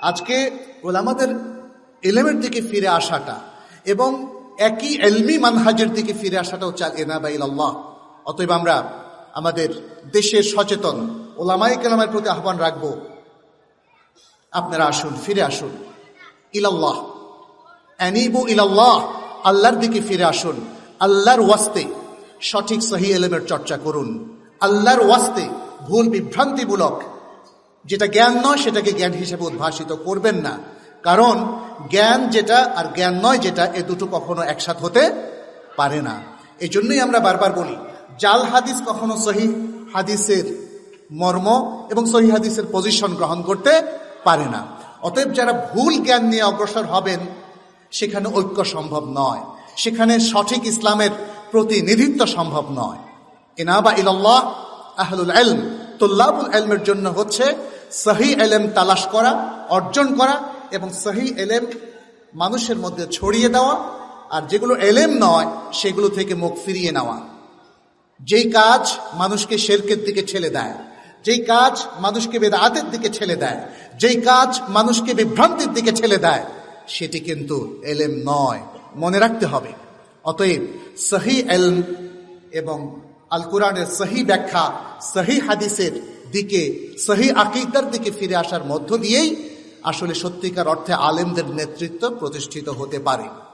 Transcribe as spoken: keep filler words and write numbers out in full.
আজকে ওলামাদের ইলমের দিকে ফিরে আসাটা এবং একই ইলমি মানহাজের দিকে ফিরে আসাটা হচ্ছে আল ইনাবা ইলাল্লাহ। অতএব আমরা আমাদের দেশের সচেতন ওলামায়ে কেরামের প্রতি আহ্বান রাখবো, আপনারা আসুন, ফিরে আসুন ইলাল্লাহ, আনিবু ইলাল্লাহ, আল্লাহর দিকে ফিরে আসুন। আল্লাহর ওয়াস্তে সঠিক সহি ইলমের চর্চা করুন। আল্লাহর ওয়াস্তে ভুল বিভ্রান্তিমূলক যেটা জ্ঞান নয় সেটাকে জ্ঞান হিসেবে উদ্ভাসিত করবেন না, কারণ জ্ঞান যেটা আর জ্ঞান নয় যেটা, এ দুটো কখনো একসাথ হতে পারে না। এই জন্যই আমরা বারবার বলি, জাল হাদিস কখনো সহি হাদিসের মর্ম এবং সহি হাদিসের পজিশন গ্রহণ করতে পারে না। অতএব যারা ভুল জ্ঞান নিয়ে অগ্রসর হবেন সেখানে ঐক্য সম্ভব নয়, সেখানে সঠিক ইসলামের প্রতিনিধিত্ব সম্ভব নয়। ইনাবা ইলাল্লাহ আহলুল ইলম, তুল্লাবুল ইলমের জন্য হচ্ছে সহি ইলম তালাশ করা, অর্জন করা এবং সহি ইলম মানুষের মধ্যে ছড়িয়ে দেওয়া, আর যেগুলো ইলম নয় সেগুলো থেকে মুখ ফিরিয়ে নেওয়া। যেই কাজ মানুষকে শিরকের দিকে ঠেলে দেয়, যেই কাজ মানুষকে বিদআতের দিকে ঠেলে দেয়, যেই কাজ মানুষকে বিভ্রান্তির দিকে ঠেলে দেয়, সেটি কিন্তু ইলম নয়, মনে রাখতে হবে। অতএব সহি ইলম এবং আল কোরআনের সহি ব্যাখ্যা, সহি হাদিসের দিকে, সহি আকীদার দিকে ফিরে আসার মধ্য দিয়েই আসলে সত্যিকার অর্থে আলেমদের নেতৃত্ব প্রতিষ্ঠিত হতে পারে।